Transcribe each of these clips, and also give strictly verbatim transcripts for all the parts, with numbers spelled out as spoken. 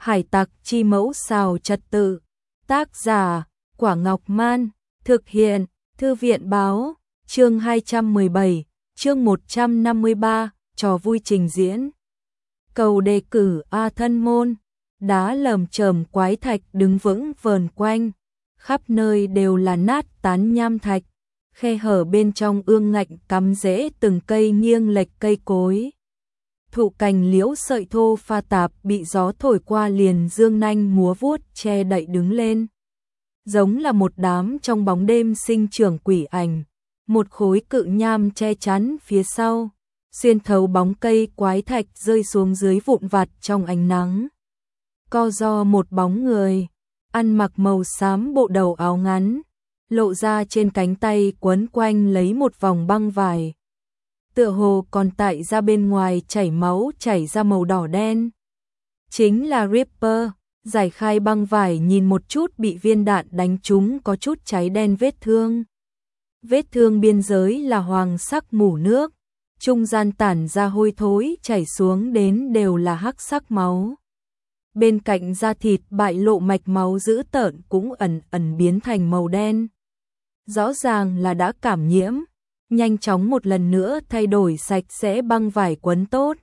Hải tặc chi mẫu xào trật tự. Tác giả, Quả Ngọc Man. Thực hiện, Thư viện Báo. Chương hai trăm mười bảy, chương một trăm năm mươi ba, trò vui trình diễn. Cầu đề cử A Thân Môn. Đá lởm chởm quái thạch đứng vững vờn quanh. Khắp nơi đều là nát tán nham thạch. Khe hở bên trong ương ngạnh cắm rễ từng cây nghiêng lệch cây cối. Thụ cành liễu sợi thô pha tạp bị gió thổi qua liền dương nanh múa vuốt che đậy đứng lên. Giống là một đám trong bóng đêm sinh trưởng quỷ ảnh. Một khối cự nham che chắn phía sau. Xuyên thấu bóng cây quái thạch rơi xuống dưới vụn vặt trong ánh nắng. Co do một bóng người. Ăn mặc màu xám bộ đầu áo ngắn. Lộ ra trên cánh tay quấn quanh lấy một vòng băng vải. Tựa hồ còn tại ra bên ngoài chảy máu chảy ra màu đỏ đen. Chính là Ripper. Giải khai băng vải nhìn một chút bị viên đạn đánh trúng có chút cháy đen vết thương. Vết thương biên giới là hoàng sắc mủ nước. Trung gian tản ra hôi thối chảy xuống đến đều là hắc sắc máu. Bên cạnh da thịt bại lộ mạch máu dữ tợn cũng ẩn ẩn biến thành màu đen. Rõ ràng là đã cảm nhiễm. Nhanh chóng một lần nữa thay đổi sạch sẽ băng vải quấn tốt.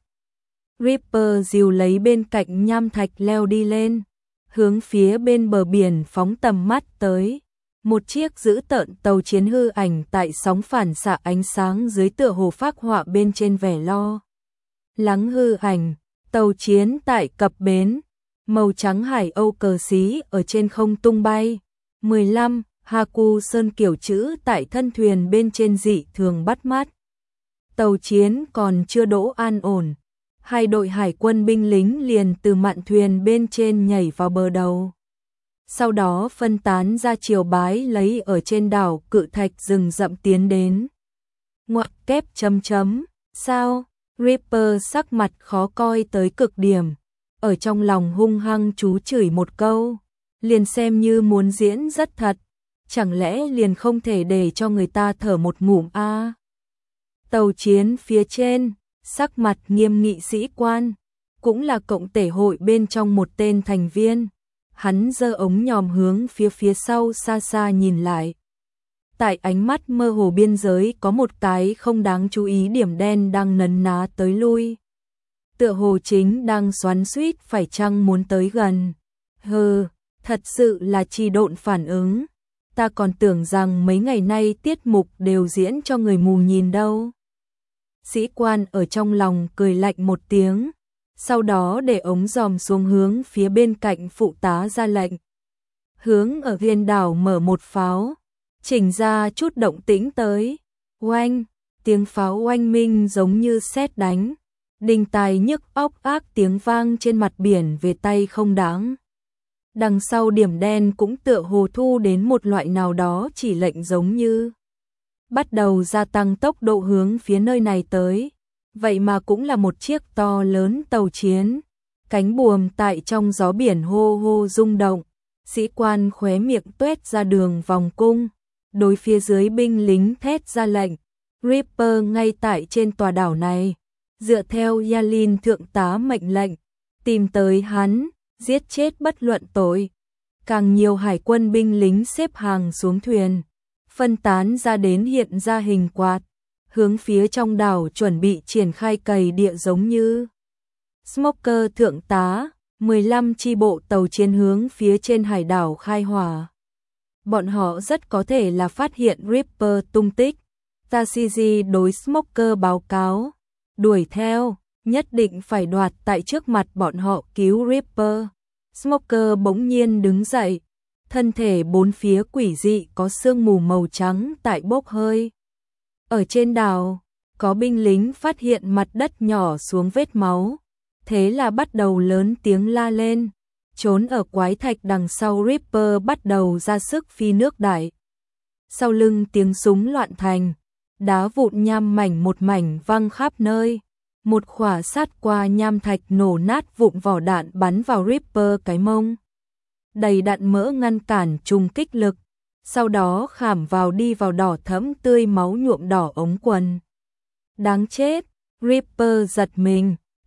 Ripper dìu lấy bên cạnh nham thạch leo đi lên. Hướng phía bên bờ biển phóng tầm mắt tới. Một chiếc dữ tợn tàu chiến hư ảnh tại sóng phản xạ ánh sáng dưới tựa hồ phác họa bên trên vẻ lo lắng hư ảnh. Tàu chiến tại cập bến. Màu trắng hải âu cờ xí ở trên không tung bay. mười lăm Haku sơn kiểu chữ tại thân thuyền bên trên dị thường bắt mắt. Tàu chiến còn chưa đỗ an ổn. Hai đội hải quân binh lính liền từ mạn thuyền bên trên nhảy vào bờ đầu. Sau đó phân tán ra chiều bái lấy ở trên đảo cự thạch rừng rậm tiến đến. Ngoặc kép chấm chấm. Sao? Ripper sắc mặt khó coi tới cực điểm. Ở trong lòng hung hăng chú chửi một câu. Liền xem như muốn diễn rất thật. Chẳng lẽ liền không thể để cho người ta thở một ngụm a? À? Tàu chiến phía trên, sắc mặt nghiêm nghị sĩ quan, cũng là cộng tể hội bên trong một tên thành viên. Hắn giơ ống nhòm hướng phía phía sau xa xa nhìn lại. Tại ánh mắt mơ hồ biên giới có một cái không đáng chú ý điểm đen đang nấn ná tới lui. Tựa hồ chính đang xoắn xuýt phải chăng muốn tới gần. Hừ, thật sự là trì độn phản ứng. Ta còn tưởng rằng mấy ngày nay tiết mục đều diễn cho người mù nhìn đâu. Sĩ quan ở trong lòng cười lạnh một tiếng, sau đó để ống dòm xuống hướng phía bên cạnh phụ tá ra lệnh. Hướng ở viên đảo mở một pháo, chỉnh ra chút động tĩnh tới. Oanh, tiếng pháo oanh minh giống như sét đánh. Đinh tai nhức óc ác tiếng vang trên mặt biển về tay không đáng. Đằng sau điểm đen cũng tựa hồ thu đến một loại nào đó chỉ lệnh giống như bắt đầu gia tăng tốc độ hướng phía nơi này tới. Vậy mà cũng là một chiếc to lớn tàu chiến. Cánh buồm tại trong gió biển hô hô rung động. Sĩ quan khóe miệng tuét ra đường vòng cung. Đối phía dưới binh lính thét ra lệnh. Ripper ngay tại trên tòa đảo này. Dựa theo Yalin thượng tá mệnh lệnh. Tìm tới hắn. Giết chết bất luận tội. Càng nhiều hải quân binh lính xếp hàng xuống thuyền. Phân tán ra đến hiện ra hình quạt. Hướng phía trong đảo chuẩn bị triển khai cày địa giống như. Smoker thượng tá. mười lăm chi bộ tàu chiến hướng phía trên hải đảo khai hỏa. Bọn họ rất có thể là phát hiện Ripper tung tích. Tashiji đối Smoker báo cáo. Đuổi theo. Nhất định phải đoạt tại trước mặt bọn họ cứu Ripper. Smoker bỗng nhiên đứng dậy. Thân thể bốn phía quỷ dị có sương mù màu trắng tại bốc hơi. Ở trên đảo, có binh lính phát hiện mặt đất nhỏ xuống vết máu. Thế là bắt đầu lớn tiếng la lên. Trốn ở quái thạch đằng sau Ripper bắt đầu ra sức phi nước đại. Sau lưng tiếng súng loạn thành. Đá vụn nham mảnh một mảnh văng khắp nơi. Một khỏa sát qua nham thạch nổ nát vụn vỏ đạn bắn vào Ripper cái mông. Đầy đạn mỡ ngăn cản trùng kích lực. Sau đó khảm vào đi vào đỏ thẫm tươi máu nhuộm đỏ ống quần. Đáng chết, Ripper giật mình.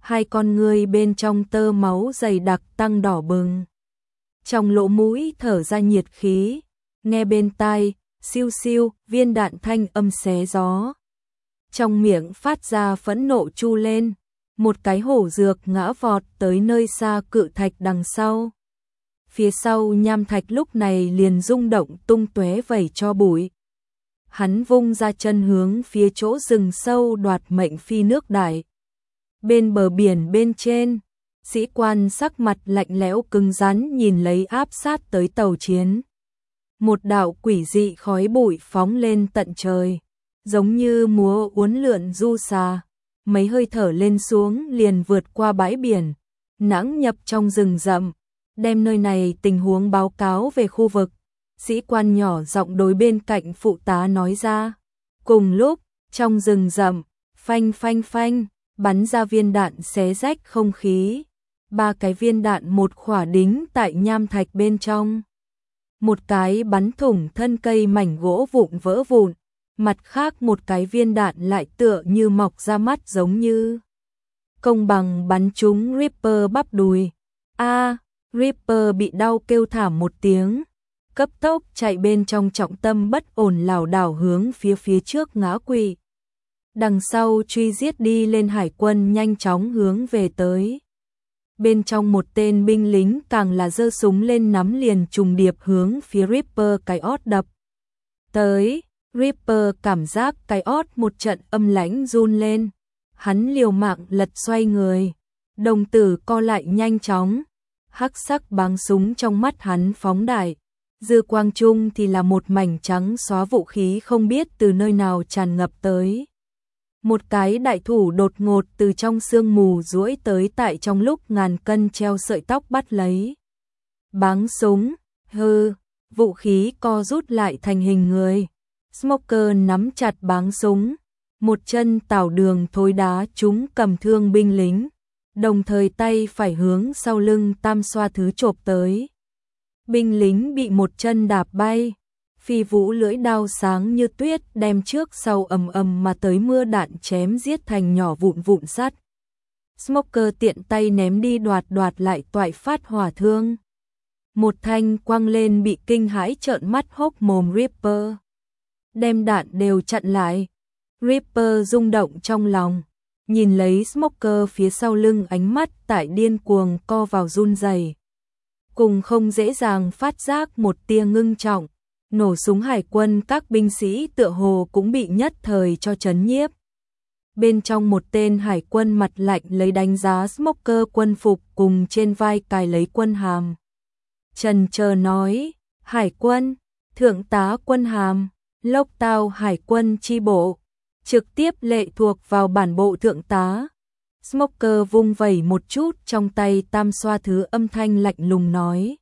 hai con ngươi bên trong tơ máu dày đặc tăng đỏ bừng. Trong lỗ mũi thở ra nhiệt khí, nghe bên tai, siêu siêu, viên đạn thanh âm xé gió. Trong miệng phát ra phẫn nộ chu lên, một cái hổ dược ngã vọt tới nơi xa cự thạch đằng sau. Phía sau nham thạch lúc này liền rung động tung tóe vẩy cho bụi. Hắn vung ra chân hướng phía chỗ rừng sâu đoạt mệnh phi nước đại. Bên bờ biển bên trên, sĩ quan sắc mặt lạnh lẽo cứng rắn nhìn lấy áp sát tới tàu chiến. Một đạo quỷ dị khói bụi phóng lên tận trời, giống như múa uốn lượn du xà, mấy hơi thở lên xuống liền vượt qua bãi biển, nãng nhập trong rừng rậm, đem nơi này tình huống báo cáo về khu vực. Sĩ quan nhỏ giọng đối bên cạnh phụ tá nói ra. Cùng lúc, trong rừng rậm, phanh phanh phanh, bắn ra viên đạn xé rách không khí. Ba cái viên đạn một khỏa đính tại nham thạch bên trong. Một cái bắn thủng thân cây mảnh gỗ vụn vỡ vụn, mặt khác một cái viên đạn lại tựa như mọc ra mắt giống như công bằng bắn trúng Ripper bắp đùi. A, Ripper bị đau kêu thảm một tiếng, cấp tốc chạy bên trong trọng tâm bất ổn lảo đảo hướng phía phía trước ngã quỵ. Đằng sau truy giết đi lên hải quân nhanh chóng hướng về tới. Bên trong một tên binh lính càng là giơ súng lên nắm liền trùng điệp hướng phía Ripper cái ót đập tới. Ripper cảm giác cái ót một trận âm lãnh run lên. Hắn liều mạng lật xoay người, đồng tử co lại nhanh chóng, hắc sắc báng súng trong mắt hắn phóng đại. Dư quang trung thì là một mảnh trắng xóa vũ khí không biết từ nơi nào tràn ngập tới. Một cái đại thủ đột ngột từ trong sương mù duỗi tới tại trong lúc ngàn cân treo sợi tóc bắt lấy. Báng súng, hư, vũ khí co rút lại thành hình người. Smoker nắm chặt báng súng, một chân tảo đường thối đá trúng cầm thương binh lính, đồng thời tay phải hướng sau lưng tam xoa thứ chộp tới. Binh lính bị một chân đạp bay, phi vũ lưỡi đao sáng như tuyết đem trước sau ầm ầm mà tới mưa đạn chém giết thành nhỏ vụn vụn sắt. Smoker tiện tay ném đi đoạt đoạt lại toại phát hỏa thương. Một thanh quăng lên bị kinh hãi trợn mắt hốc mồm Ripper. Đem đạn đều chặn lại. Ripper rung động trong lòng, nhìn lấy Smoker phía sau lưng ánh mắt tại điên cuồng co vào run rẩy. Cùng không dễ dàng phát giác một tia ngưng trọng, nổ súng hải quân các binh sĩ tựa hồ cũng bị nhất thời cho chấn nhiếp. Bên trong một tên hải quân mặt lạnh lấy đánh giá Smoker quân phục cùng trên vai cài lấy quân hàm. Trần chờ nói, hải quân, thượng tá quân hàm, lốc tao hải quân chi bộ, trực tiếp lệ thuộc vào bản bộ thượng tá. Smoker vung vẩy một chút trong tay tam xoa thứ âm thanh lạnh lùng nói.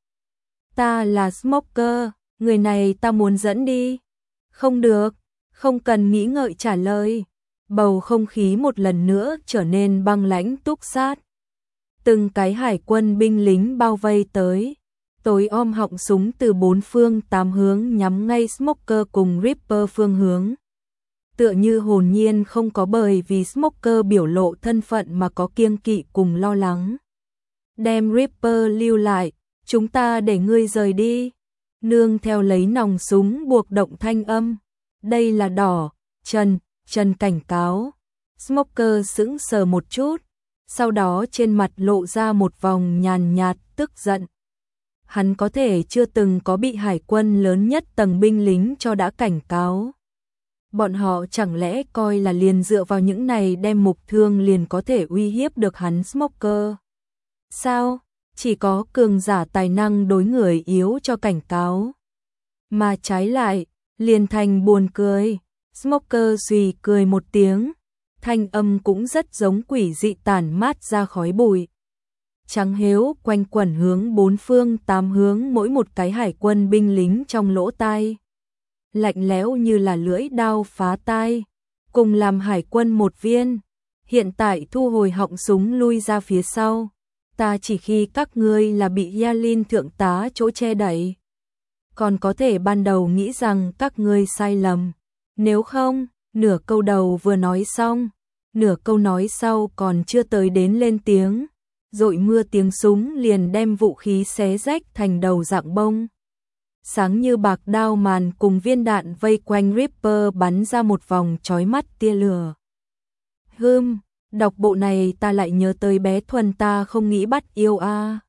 Ta là Smoker, người này ta muốn dẫn đi. Không được, không cần nghĩ ngợi trả lời. Bầu không khí một lần nữa trở nên băng lãnh túc sát. Từng cái hải quân binh lính bao vây tới. Tối om họng súng từ bốn phương tám hướng nhắm ngay Smoker cùng Ripper phương hướng. Tựa như hồn nhiên không có bởi vì Smoker biểu lộ thân phận mà có kiêng kỵ cùng lo lắng. Đem Ripper lưu lại, chúng ta để ngươi rời đi. Nương theo lấy nòng súng buộc động thanh âm. Đây là đỏ, Trần, Trần cảnh cáo. Smoker sững sờ một chút, sau đó trên mặt lộ ra một vòng nhàn nhạt tức giận. Hắn có thể chưa từng có bị hải quân lớn nhất tầng binh lính cho đã cảnh cáo. Bọn họ chẳng lẽ coi là liền dựa vào những này đem mục thương liền có thể uy hiếp được hắn Smoker? Sao? Chỉ có cường giả tài năng đối người yếu cho cảnh cáo. Mà trái lại, liền thành buồn cười. Smoker suy cười một tiếng, thanh âm cũng rất giống quỷ dị tản mát ra khói bụi. Trắng hếu quanh quẩn hướng bốn phương tám hướng mỗi một cái hải quân binh lính trong lỗ tai. Lạnh lẽo như là lưỡi đao phá tai, cùng làm hải quân một viên. Hiện tại thu hồi họng súng lui ra phía sau. Ta chỉ khi các ngươi là bị Yalin thượng tá chỗ che đậy. Còn có thể ban đầu nghĩ rằng các ngươi sai lầm. Nếu không, nửa câu đầu vừa nói xong, nửa câu nói sau còn chưa tới đến lên tiếng, dội mưa tiếng súng liền đem vũ khí xé rách thành đầu dạng bông. Sáng như bạc đao màn cùng viên đạn vây quanh Ripper bắn ra một vòng chói mắt tia lửa. Hừm, đọc bộ này ta lại nhớ tới bé Thuần ta không nghĩ bắt yêu a.